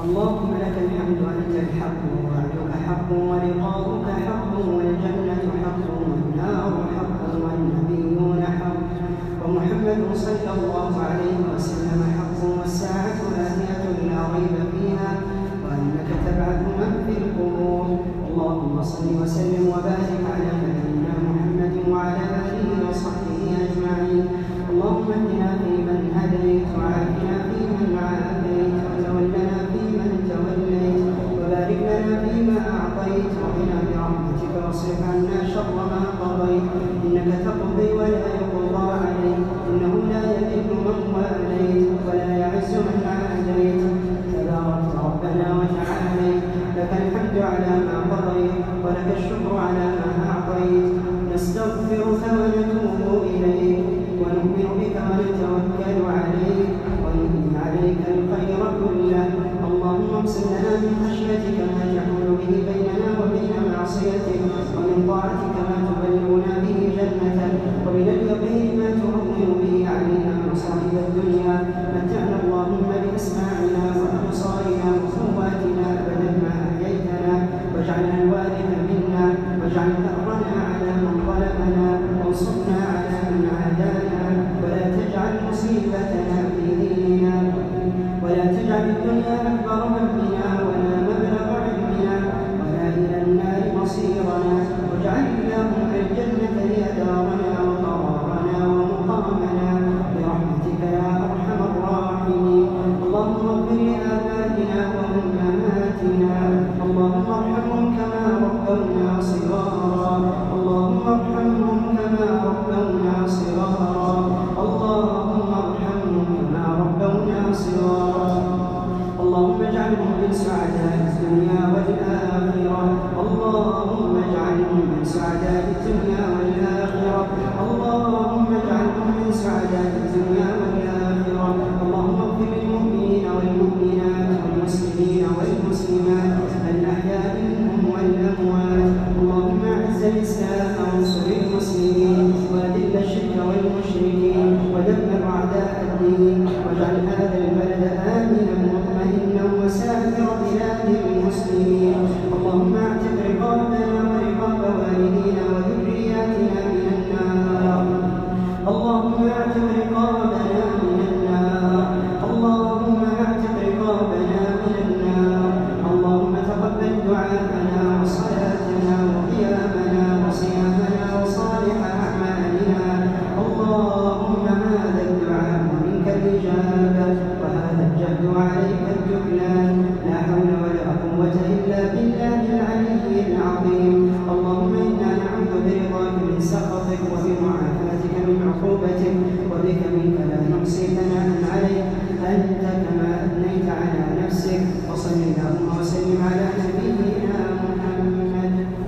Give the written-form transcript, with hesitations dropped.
اللهم لك الحمد، أنت الحق ووعدك حق ولقاؤك حق والجنة حق والنار حق والنبيون حق ومحمد صلى الله عليه وسلم حق والساعة آتية لا ريب فيها وأنك تبعث من في القبور. اللهم صل وسلم وبارك على نبينا محمد وعلى آله وصحبه أجمعين. اللهم اهدنا فيمن هديت وعافنا فيمن عافيت وتولنا فيمن توليت وبارك لنا فيما أعطيت وقنا برحمتك واصرف عنا شر ما قضيت، إنك تقضي ولا يقضى عليك، إنه لا يذل من واليت ولا يعز من عاديت، تباركت ربنا وتعاليت. لك الحمد على ما قضيت ولك الشكر على ما أعطيت. نستغفرك ونتوب إليك ونؤمن بك ونتوكل عليك ونثني عليك الخير كله. اللهم اقسم لنا من خشيتك ما تحول به بيننا وبين معصيتك، ومن طاعتك ما تبلغنا به جنتك، ومن اليقين ما تهون به علينا مصائب الدنيا. متعنا اللهم بأسماعنا وأبصارنا وقواتنا أبدا ما أحييتنا، واجعلنا الوارث منا، واجعل ثأرنا على من ظلمنا، وانصرنا على من عادانا، ولا تجعل مصيبتنا في ديننا، ولا تجعل الدنيا أكبر همنا ولا مبلغ علمنا ولا إلى النار مصيرنا، واجعل اللهم الجنة هي دارنا وقرارنا ومقامنا برحمتك يا أرحم الراحمين. اللهم اغفر لآبائنا وأمهاتنا، اللهم ارحمهم كما ربونا صغارا، اللهم ارحمهم كما ربونا صغارا، اللهم ارحمهم كما ربونا صغارا. اللهم اجعلهم من سعداء الدنيا والآخرة، اللهم اجعلهم من سعداء الدنيا والآخرة، اللهم اجعلهم من سعداء الدنيا والآخرة. اللهم اغفر للمؤمنين والمؤمنات والمسلمين والمسلمات الأحياء منهم والأموات. اللهم أعز الإسلام وانصر المسلمين وأذل الشرك والمشركين ودمر أعداء الدين، واجعل هذا البلد آمنا مطمئنا وسائر بلاد المسلمين. اللهم اعتق رقابنا ورقاب والدينا وذرياتنا من النار، اللهم اعتق رقابنا من النار، اللهم اعتق رقابنا من النار. اللهم تقبل دعاءنا وصلاتنا وقيامنا وصيامنا وصالح أعمالنا. اللهم هذا الدعاء منك الإجابة وهذا الجهد عليك التكلان، لا حول ولا قوة إلا بالله العلي العظيم. اللهم إنا نعوذ برضاك من سخطك وبمعافاتك من عقوبتك، وبك منك لا نحصي ثناء عليك،